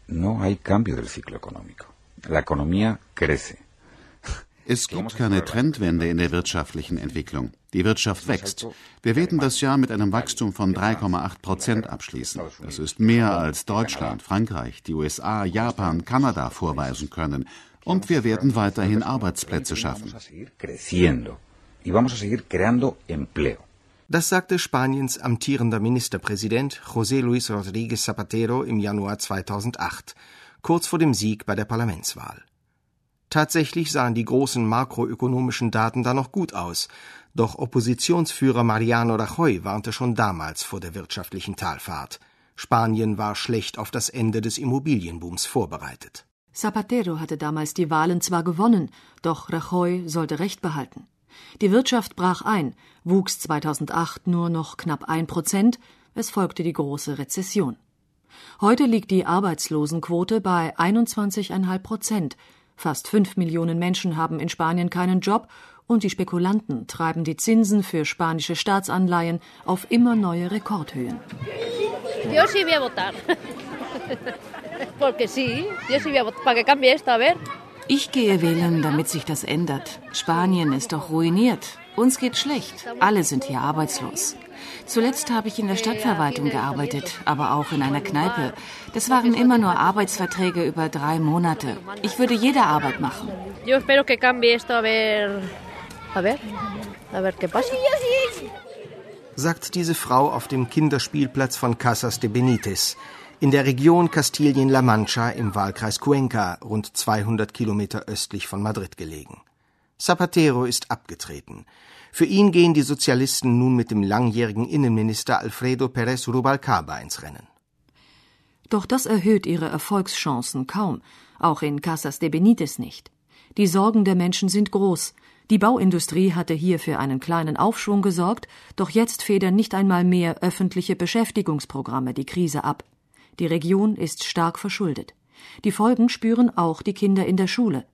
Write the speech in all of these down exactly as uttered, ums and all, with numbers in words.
No hay cambio del ciclo económico. La economía crece. Es gibt keine Trendwende in der wirtschaftlichen Entwicklung. Die Wirtschaft wächst. Wir werden das Jahr mit einem Wachstum von drei Komma acht Prozent abschließen. Das ist mehr als Deutschland, Frankreich, die U S A, Japan, Kanada vorweisen können. Und wir werden weiterhin Arbeitsplätze schaffen. Das sagte Spaniens amtierender Ministerpräsident José Luis Rodríguez Zapatero im Januar zweitausendacht, kurz vor dem Sieg bei der Parlamentswahl. Tatsächlich sahen die großen makroökonomischen Daten da noch gut aus, doch Oppositionsführer Mariano Rajoy warnte schon damals vor der wirtschaftlichen Talfahrt. Spanien war schlecht auf das Ende des Immobilienbooms vorbereitet. Zapatero hatte damals die Wahlen zwar gewonnen, doch Rajoy sollte Recht behalten. Die Wirtschaft brach ein, wuchs zweitausendacht nur noch knapp ein Prozent, es folgte die große Rezession. Heute liegt die Arbeitslosenquote bei einundzwanzig Komma fünf Prozent. Fast fünf Millionen Menschen haben in Spanien keinen Job und die Spekulanten treiben die Zinsen für spanische Staatsanleihen auf immer neue Rekordhöhen. Yo sí voy a votar. Porque sí, yo sí voy a votar para que cambie esto, a ver. Ich gehe wählen, damit sich das ändert. Spanien ist doch ruiniert. Uns geht schlecht. Alle sind hier arbeitslos. Zuletzt habe ich in der Stadtverwaltung gearbeitet, aber auch in einer Kneipe. Das waren immer nur Arbeitsverträge über drei Monate. Ich würde jede Arbeit machen. Yo espero que cambie esto, a ver, a ver, a ver qué pasa. Sagt diese Frau auf dem Kinderspielplatz von Casas de Benítez, in der Region Kastilien-La Mancha im Wahlkreis Cuenca, rund zweihundert Kilometer östlich von Madrid gelegen. Zapatero ist abgetreten. Für ihn gehen die Sozialisten nun mit dem langjährigen Innenminister Alfredo Pérez Rubalcaba ins Rennen. Doch das erhöht ihre Erfolgschancen kaum, auch in Casas de Benítez nicht. Die Sorgen der Menschen sind groß. Die Bauindustrie hatte hier für einen kleinen Aufschwung gesorgt, doch jetzt federn nicht einmal mehr öffentliche Beschäftigungsprogramme die Krise ab. Die Region ist stark verschuldet. Die Folgen spüren auch die Kinder in der Schule.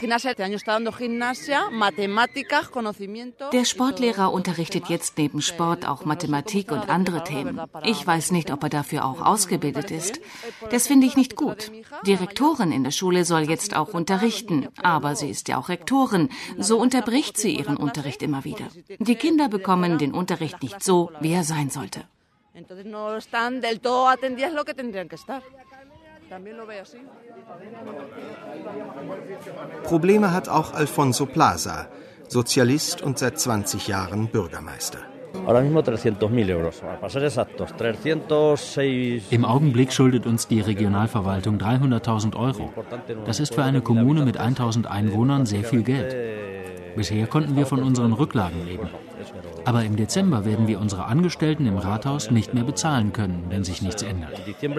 Der Sportlehrer unterrichtet jetzt neben Sport auch Mathematik und andere Themen. Ich weiß nicht, ob er dafür auch ausgebildet ist. Das finde ich nicht gut. Die Rektorin in der Schule soll jetzt auch unterrichten, aber sie ist ja auch Rektorin. So unterbricht sie ihren Unterricht immer wieder. Die Kinder bekommen den Unterricht nicht so, wie er sein sollte. Probleme hat auch Alfonso Plaza, Sozialist und seit zwanzig Jahren Bürgermeister. Im Augenblick schuldet uns die Regionalverwaltung dreihunderttausend Euro. Das ist für eine Kommune mit tausend Einwohnern sehr viel Geld. Bisher konnten wir von unseren Rücklagen leben. Aber im Dezember werden wir unsere Angestellten im Rathaus nicht mehr bezahlen können, wenn sich nichts ändert.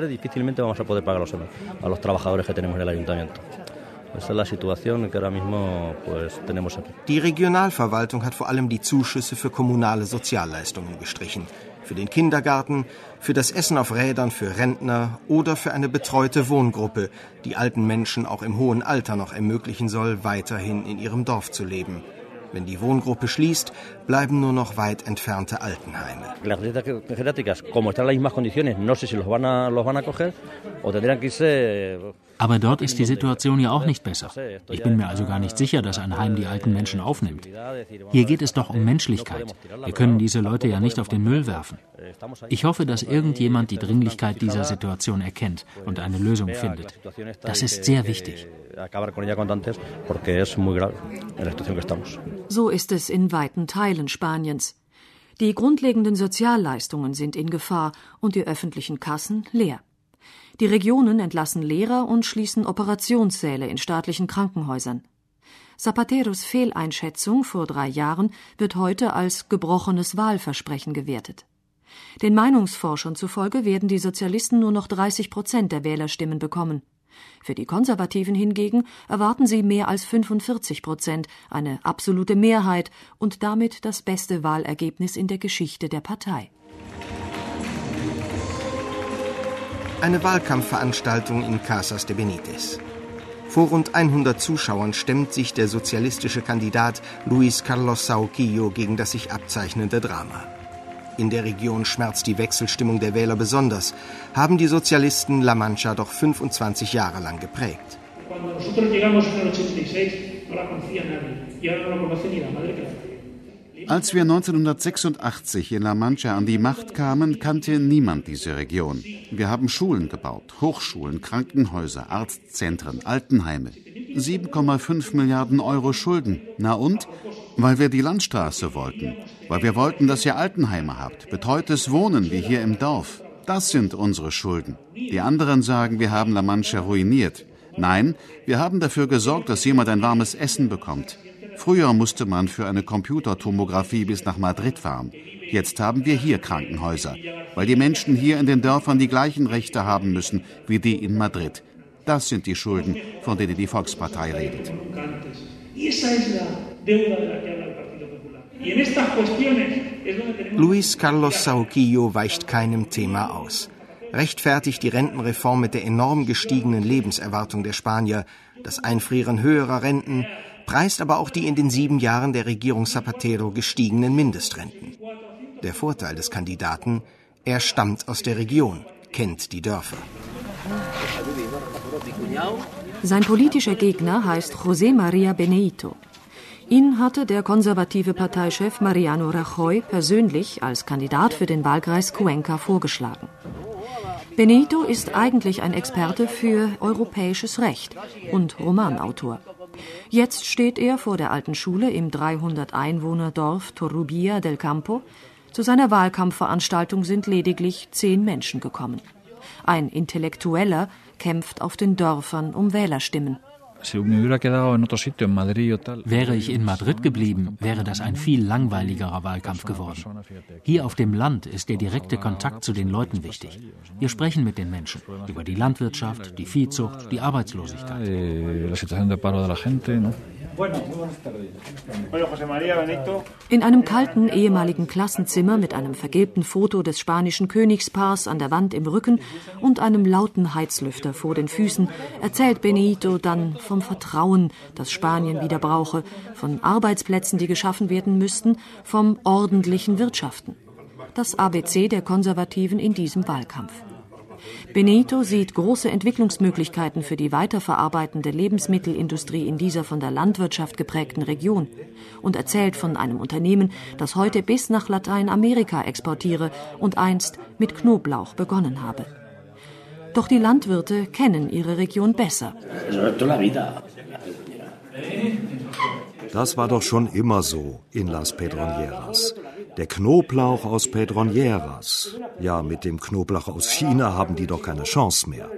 Die Regionalverwaltung hat vor allem die Zuschüsse für kommunale Sozialleistungen gestrichen. Für den Kindergarten, für das Essen auf Rädern für Rentner oder für eine betreute Wohngruppe, die alten Menschen auch im hohen Alter noch ermöglichen soll, weiterhin in ihrem Dorf zu leben. Wenn die Wohngruppe schließt, bleiben nur noch weit entfernte Altenheime. Aber dort ist die Situation ja auch nicht besser. Ich bin mir also gar nicht sicher, dass ein Heim die alten Menschen aufnimmt. Hier geht es doch um Menschlichkeit. Wir können diese Leute ja nicht auf den Müll werfen. Ich hoffe, dass irgendjemand die Dringlichkeit dieser Situation erkennt und eine Lösung findet. Das ist sehr wichtig. So ist es in weiten Teilen Spaniens. Die grundlegenden Sozialleistungen sind in Gefahr und die öffentlichen Kassen leer. Die Regionen entlassen Lehrer und schließen Operationssäle in staatlichen Krankenhäusern. Zapateros Fehleinschätzung vor drei Jahren wird heute als gebrochenes Wahlversprechen gewertet. Den Meinungsforschern zufolge werden die Sozialisten nur noch dreißig Prozent der Wählerstimmen bekommen. Für die Konservativen hingegen erwarten sie mehr als fünfundvierzig Prozent, eine absolute Mehrheit und damit das beste Wahlergebnis in der Geschichte der Partei. Eine Wahlkampfveranstaltung in Casas de Benítez. Vor rund hundert Zuschauern stemmt sich der sozialistische Kandidat Luis Carlos Sahuquillo gegen das sich abzeichnende Drama. in der Region schmerzt die Wechselstimmung der Wähler besonders, haben die Sozialisten La Mancha doch fünfundzwanzig Jahre lang geprägt. Als wir neunzehnhundertsechsundachtzig in La Mancha an die Macht kamen, kannte niemand diese Region. Wir haben Schulen gebaut, Hochschulen, Krankenhäuser, Arztzentren, Altenheime. sieben Komma fünf Milliarden Euro Schulden. Na und? Weil wir die Landstraße wollten. Weil wir wollten, dass ihr Altenheime habt, betreutes Wohnen wie hier im Dorf. Das sind unsere Schulden. Die anderen sagen, wir haben La Mancha ruiniert. Nein, wir haben dafür gesorgt, dass jemand ein warmes Essen bekommt. Früher musste man für eine Computertomographie bis nach Madrid fahren. Jetzt haben wir hier Krankenhäuser, weil die Menschen hier in den Dörfern die gleichen Rechte haben müssen wie die in Madrid. Das sind die Schulden, von denen die Volkspartei redet. Luis Carlos Sahuquillo weicht keinem Thema aus. Rechtfertigt die Rentenreform mit der enorm gestiegenen Lebenserwartung der Spanier, das Einfrieren höherer Renten, preist aber auch die in den sieben Jahren der Regierung Zapatero gestiegenen Mindestrenten. Der Vorteil des Kandidaten: er stammt aus der Region, kennt die Dörfer. Sein politischer Gegner heißt José María Beneyto. Ihn hatte der konservative Parteichef Mariano Rajoy persönlich als Kandidat für den Wahlkreis Cuenca vorgeschlagen. Beneyto ist eigentlich ein Experte für europäisches Recht und Romanautor. Jetzt steht er vor der alten Schule im dreihundert Einwohner-Dorf Torrubia del Campo. Zu seiner Wahlkampfveranstaltung sind lediglich zehn Menschen gekommen. Ein Intellektueller kämpft auf den Dörfern um Wählerstimmen. Wäre ich in Madrid geblieben, wäre das ein viel langweiligerer Wahlkampf geworden. Hier auf dem Land ist der direkte Kontakt zu den Leuten wichtig. Wir sprechen mit den Menschen über die Landwirtschaft, die Viehzucht, die Arbeitslosigkeit. In einem kalten ehemaligen Klassenzimmer mit einem vergilbten Foto des spanischen Königspaars an der Wand im Rücken und einem lauten Heizlüfter vor den Füßen erzählt Beneyto dann vom Vertrauen, das Spanien wieder brauche, von Arbeitsplätzen, die geschaffen werden müssten, vom ordentlichen Wirtschaften. Das A B C der Konservativen in diesem Wahlkampf. Beneyto sieht große Entwicklungsmöglichkeiten für die weiterverarbeitende Lebensmittelindustrie in dieser von der Landwirtschaft geprägten Region und erzählt von einem Unternehmen, das heute bis nach Lateinamerika exportiere und einst mit Knoblauch begonnen habe. Doch die Landwirte kennen ihre Region besser. Das war doch schon immer so in Las Pedronieras. Der Knoblauch aus Pedronieras. Ja, mit dem Knoblauch aus China haben die doch keine Chance mehr.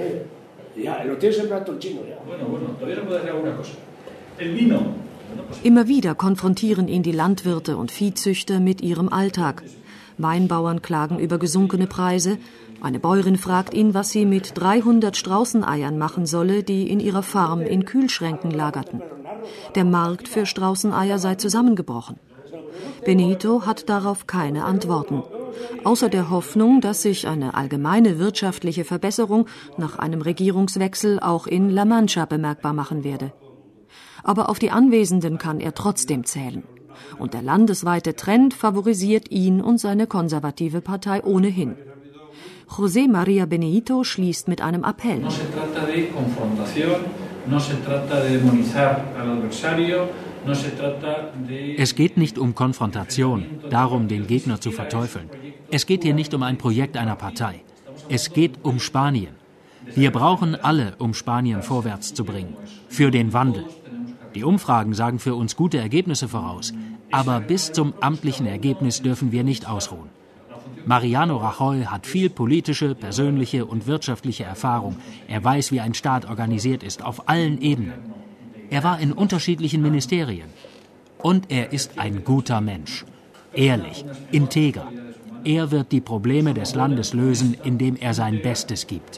Immer wieder konfrontieren ihn die Landwirte und Viehzüchter mit ihrem Alltag. Weinbauern klagen über gesunkene Preise. Eine Bäuerin fragt ihn, was sie mit dreihundert Straußeneiern machen solle, die in ihrer Farm in Kühlschränken lagerten. Der Markt für Straußeneier sei zusammengebrochen. Beneyto hat darauf keine Antworten, außer der Hoffnung, dass sich eine allgemeine wirtschaftliche Verbesserung nach einem Regierungswechsel auch in La Mancha bemerkbar machen werde. Aber auf die Anwesenden kann er trotzdem zählen. Und der landesweite Trend favorisiert ihn und seine konservative Partei ohnehin. José María Beneyto schließt mit einem Appell. No se trata de confrontación, no se trata de demonizar al adversario. Es geht nicht um Konfrontation, darum, den Gegner zu verteufeln. Es geht hier nicht um ein Projekt einer Partei. Es geht um Spanien. Wir brauchen alle, um Spanien vorwärts zu bringen. Für den Wandel. Die Umfragen sagen für uns gute Ergebnisse voraus. Aber bis zum amtlichen Ergebnis dürfen wir nicht ausruhen. Mariano Rajoy hat viel politische, persönliche und wirtschaftliche Erfahrung. Er weiß, wie ein Staat organisiert ist, auf allen Ebenen. Er war in unterschiedlichen Ministerien. Und er ist ein guter Mensch. Ehrlich, integer. Er wird die Probleme des Landes lösen, indem er sein Bestes gibt.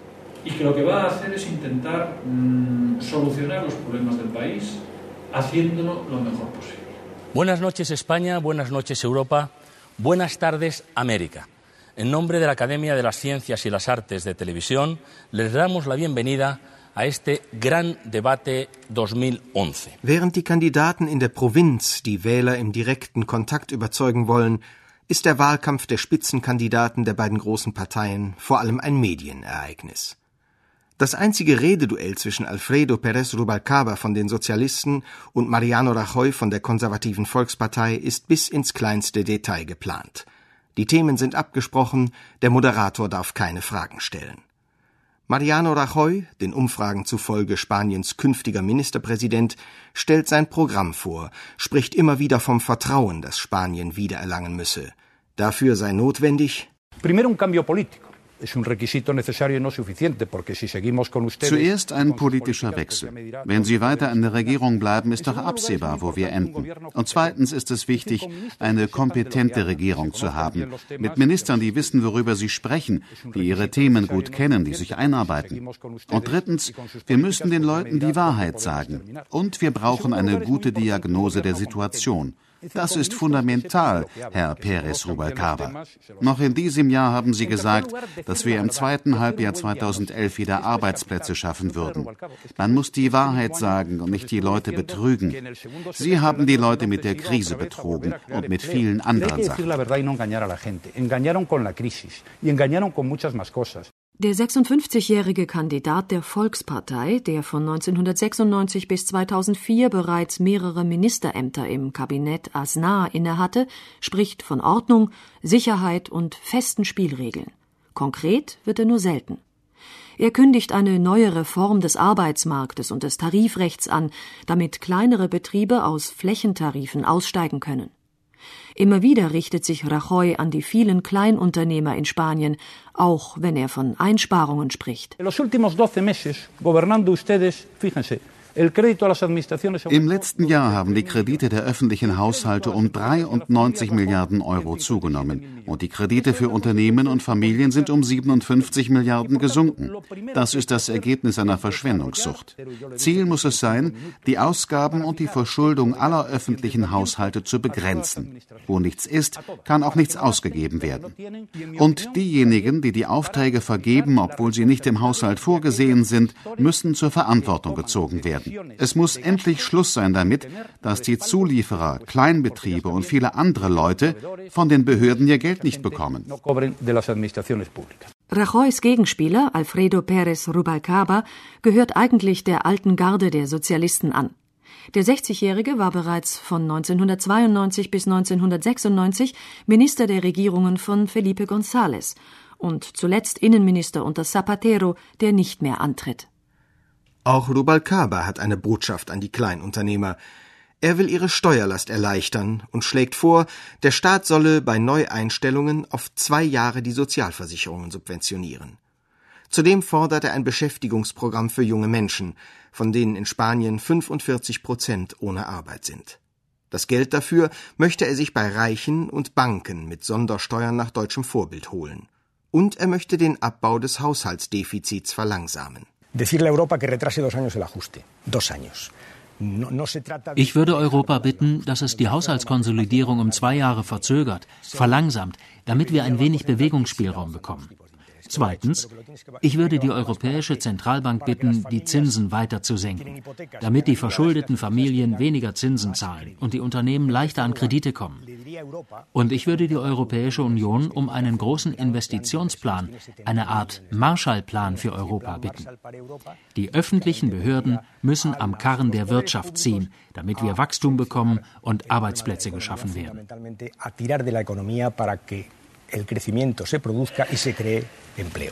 Buenas noches España, buenas noches Europa, buenas tardes América. En nombre de la Academia de las Ciencias y las Artes de Televisión, les damos la bienvenida a este gran debate zweitausendonce. Während die Kandidaten in der Provinz die Wähler im direkten Kontakt überzeugen wollen, ist der Wahlkampf der Spitzenkandidaten der beiden großen Parteien vor allem ein Medienereignis. Das einzige Rededuell zwischen Alfredo Pérez Rubalcaba von den Sozialisten und Mariano Rajoy von der konservativen Volkspartei ist bis ins kleinste Detail geplant. Die Themen sind abgesprochen, der Moderator darf keine Fragen stellen. Mariano Rajoy, den Umfragen zufolge Spaniens künftiger Ministerpräsident, stellt sein Programm vor, spricht immer wieder vom Vertrauen, das Spanien wiedererlangen müsse. Dafür sei notwendig: Primero un cambio político. Zuerst ein politischer Wechsel. Wenn Sie weiter in der Regierung bleiben, ist doch absehbar, wo wir enden. Und zweitens ist es wichtig, eine kompetente Regierung zu haben, mit Ministern, die wissen, worüber sie sprechen, die ihre Themen gut kennen, die sich einarbeiten. Und drittens, wir müssen den Leuten die Wahrheit sagen. Und wir brauchen eine gute Diagnose der Situation. Das ist fundamental, Herr Pérez Rubalcaba. Noch in diesem Jahr haben Sie gesagt, dass wir im zweiten Halbjahr zweitausendelf wieder Arbeitsplätze schaffen würden. Man muss die Wahrheit sagen und nicht die Leute betrügen. Sie haben die Leute mit der Krise betrogen und mit vielen anderen Sachen. Der sechsundfünfzigjährige Kandidat der Volkspartei, der von neunzehnhundertsechsundneunzig bis zweitausendvier bereits mehrere Ministerämter im Kabinett Aznar innehatte, spricht von Ordnung, Sicherheit und festen Spielregeln. Konkret wird er nur selten. Er kündigt eine neue Reform des Arbeitsmarktes und des Tarifrechts an, damit kleinere Betriebe aus Flächentarifen aussteigen können. Immer wieder richtet sich Rajoy an die vielen Kleinunternehmer in Spanien, auch wenn er von Einsparungen spricht. Im letzten Jahr haben die Kredite der öffentlichen Haushalte um dreiundneunzig Milliarden Euro zugenommen und die Kredite für Unternehmen und Familien sind um siebenundfünfzig Milliarden gesunken. Das ist das Ergebnis einer Verschwendungssucht. Ziel muss es sein, die Ausgaben und die Verschuldung aller öffentlichen Haushalte zu begrenzen. Wo nichts ist, kann auch nichts ausgegeben werden. Und diejenigen, die die Aufträge vergeben, obwohl sie nicht im Haushalt vorgesehen sind, müssen zur Verantwortung gezogen werden. Es muss endlich Schluss sein damit, dass die Zulieferer, Kleinbetriebe und viele andere Leute von den Behörden ihr Geld nicht bekommen. Rajoys Gegenspieler, Alfredo Pérez Rubalcaba, gehört eigentlich der alten Garde der Sozialisten an. Der sechzigjährige war bereits von neunzehnhundertzweiundneunzig bis neunzehnhundertsechsundneunzig Minister der Regierungen von Felipe González und zuletzt Innenminister unter Zapatero, der nicht mehr antritt. Auch Rubalcaba hat eine Botschaft an die Kleinunternehmer. Er will ihre Steuerlast erleichtern und schlägt vor, der Staat solle bei Neueinstellungen auf zwei Jahre die Sozialversicherungen subventionieren. Zudem fordert er ein Beschäftigungsprogramm für junge Menschen, von denen in Spanien fünfundvierzig Prozent ohne Arbeit sind. Das Geld dafür möchte er sich bei Reichen und Banken mit Sondersteuern nach deutschem Vorbild holen. Und er möchte den Abbau des Haushaltsdefizits verlangsamen. Ich würde Europa bitten, dass es die Haushaltskonsolidierung um zwei Jahre verzögert, verlangsamt, damit wir ein wenig Bewegungsspielraum bekommen. Zweitens, ich würde die Europäische Zentralbank bitten, die Zinsen weiter zu senken, damit die verschuldeten Familien weniger Zinsen zahlen und die Unternehmen leichter an Kredite kommen. Und ich würde die Europäische Union um einen großen Investitionsplan, eine Art Marshallplan für Europa bitten. Die öffentlichen Behörden müssen am Karren der Wirtschaft ziehen, damit wir Wachstum bekommen und Arbeitsplätze geschaffen werden. El crecimiento se produzca y se cree empleo.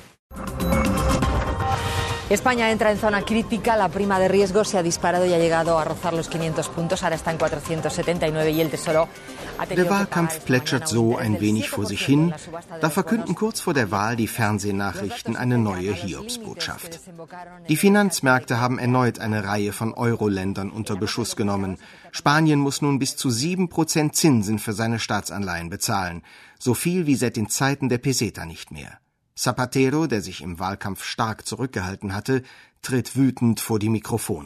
España entra en zona crítica, la prima de riesgo se ha disparado y ha llegado a rozar los quinientos puntos, ahora está en cuatrocientos setenta y nueve y el Tesoro ha tenido. Der Wahlkampf plätschert so ein wenig vor sich hin, da verkünden kurz vor der Wahl die Fernsehnachrichten eine neue Hiobsbotschaft. Die Finanzmärkte haben erneut eine Reihe von Euro-Ländern unter Beschuss genommen. Spanien muss nun bis zu sieben Prozent Zinsen für seine Staatsanleihen bezahlen, so viel wie seit den Zeiten der Peseta nicht mehr. Zapatero, der sich im Wahlkampf stark zurückgehalten hatte, tritt wütend vor die Mikrofone.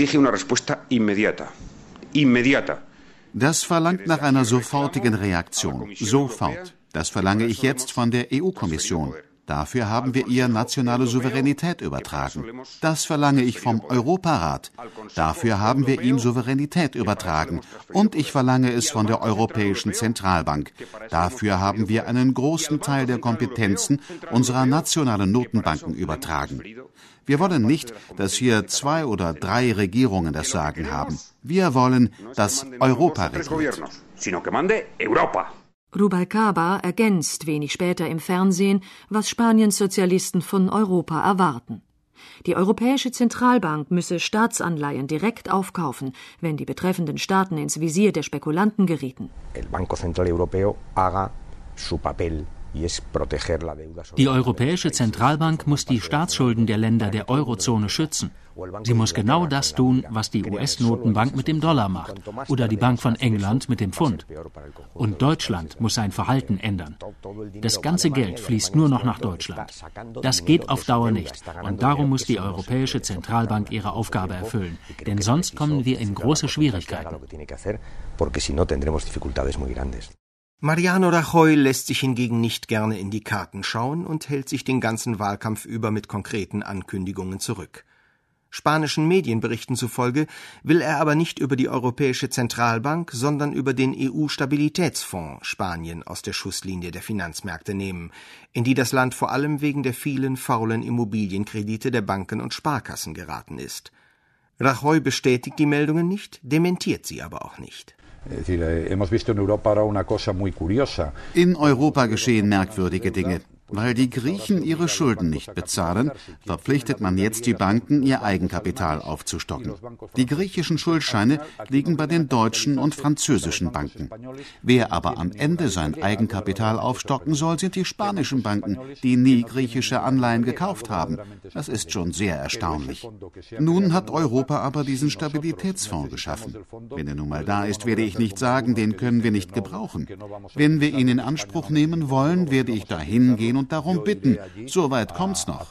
Das verlangt nach einer sofortigen Reaktion. Sofort. Das verlange ich jetzt von der E U-Kommission. Dafür haben wir ihr nationale Souveränität übertragen. Das verlange ich vom Europarat. Dafür haben wir ihm Souveränität übertragen. Und ich verlange es von der Europäischen Zentralbank. Dafür haben wir einen großen Teil der Kompetenzen unserer nationalen Notenbanken übertragen. Wir wollen nicht, dass hier zwei oder drei Regierungen das Sagen haben. Wir wollen, dass Europa regiert. Rubalcaba ergänzt wenig später im Fernsehen, was Spaniens Sozialisten von Europa erwarten. Die Europäische Zentralbank müsse Staatsanleihen direkt aufkaufen, wenn die betreffenden Staaten ins Visier der Spekulanten gerieten. Die Europäische Zentralbank muss die Staatsschulden der Länder der Eurozone schützen. Sie muss genau das tun, was die U S-Notenbank mit dem Dollar macht oder die Bank von England mit dem Pfund. Und Deutschland muss sein Verhalten ändern. Das ganze Geld fließt nur noch nach Deutschland. Das geht auf Dauer nicht. Und darum muss die Europäische Zentralbank ihre Aufgabe erfüllen. Denn sonst kommen wir in große Schwierigkeiten. Mariano Rajoy lässt sich hingegen nicht gerne in die Karten schauen und hält sich den ganzen Wahlkampf über mit konkreten Ankündigungen zurück. Spanischen Medienberichten zufolge will er aber nicht über die Europäische Zentralbank, sondern über den E U-Stabilitätsfonds Spanien aus der Schusslinie der Finanzmärkte nehmen, in die das Land vor allem wegen der vielen faulen Immobilienkredite der Banken und Sparkassen geraten ist. Rajoy bestätigt die Meldungen nicht, dementiert sie aber auch nicht. In Europa geschehen merkwürdige Dinge. Weil die Griechen ihre Schulden nicht bezahlen, verpflichtet man jetzt die Banken, ihr Eigenkapital aufzustocken. Die griechischen Schuldscheine liegen bei den deutschen und französischen Banken. Wer aber am Ende sein Eigenkapital aufstocken soll, sind die spanischen Banken, die nie griechische Anleihen gekauft haben. Das ist schon sehr erstaunlich. Nun hat Europa aber diesen Stabilitätsfonds geschaffen. Wenn er nun mal da ist, werde ich nicht sagen, den können wir nicht gebrauchen. Wenn wir ihn in Anspruch nehmen wollen, werde ich dahin gehen und darum bitten. Soweit kommt's noch.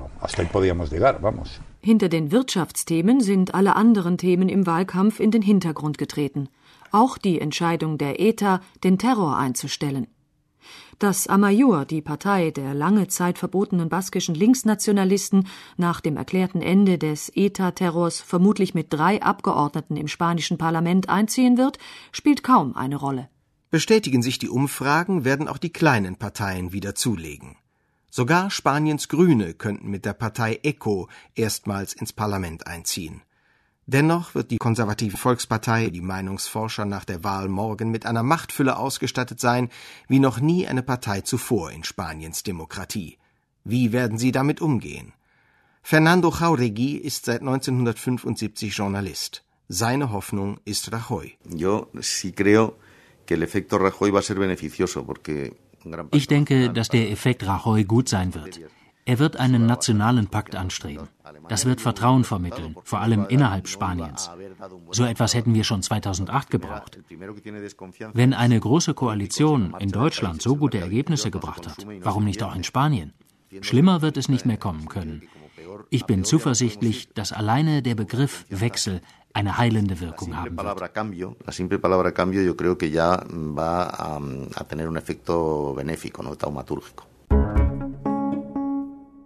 Hinter den Wirtschaftsthemen sind alle anderen Themen im Wahlkampf in den Hintergrund getreten. Auch die Entscheidung der E T A, den Terror einzustellen. Dass Amaiur, die Partei der lange Zeit verbotenen baskischen Linksnationalisten, nach dem erklärten Ende des E T A-Terrors vermutlich mit drei Abgeordneten im spanischen Parlament einziehen wird, spielt kaum eine Rolle. Bestätigen sich die Umfragen, werden auch die kleinen Parteien wieder zulegen. Sogar Spaniens Grüne könnten mit der Partei E C O erstmals ins Parlament einziehen. Dennoch wird die konservative Volkspartei, die Meinungsforscher nach der Wahl morgen, mit einer Machtfülle ausgestattet sein, wie noch nie eine Partei zuvor in Spaniens Demokratie. Wie werden sie damit umgehen? Fernando Jáuregui ist seit neunzehnhundertfünfundsiebzig Journalist. Seine Hoffnung ist Rajoy. Yo sí creo que el efecto Rajoy va a ser beneficioso, porque Ich denke, dass der Effekt Rajoy gut sein wird. Er wird einen nationalen Pakt anstreben. Das wird Vertrauen vermitteln, vor allem innerhalb Spaniens. So etwas hätten wir schon zweitausendacht gebraucht. Wenn eine große Koalition in Deutschland so gute Ergebnisse gebracht hat, warum nicht auch in Spanien? Schlimmer wird es nicht mehr kommen können. Ich bin zuversichtlich, dass alleine der Begriff Wechsel eine heilende Wirkung haben wird. La simple palabra cambio, yo creo que ya va a, a tener un efecto benéfico, no taumatúrgico.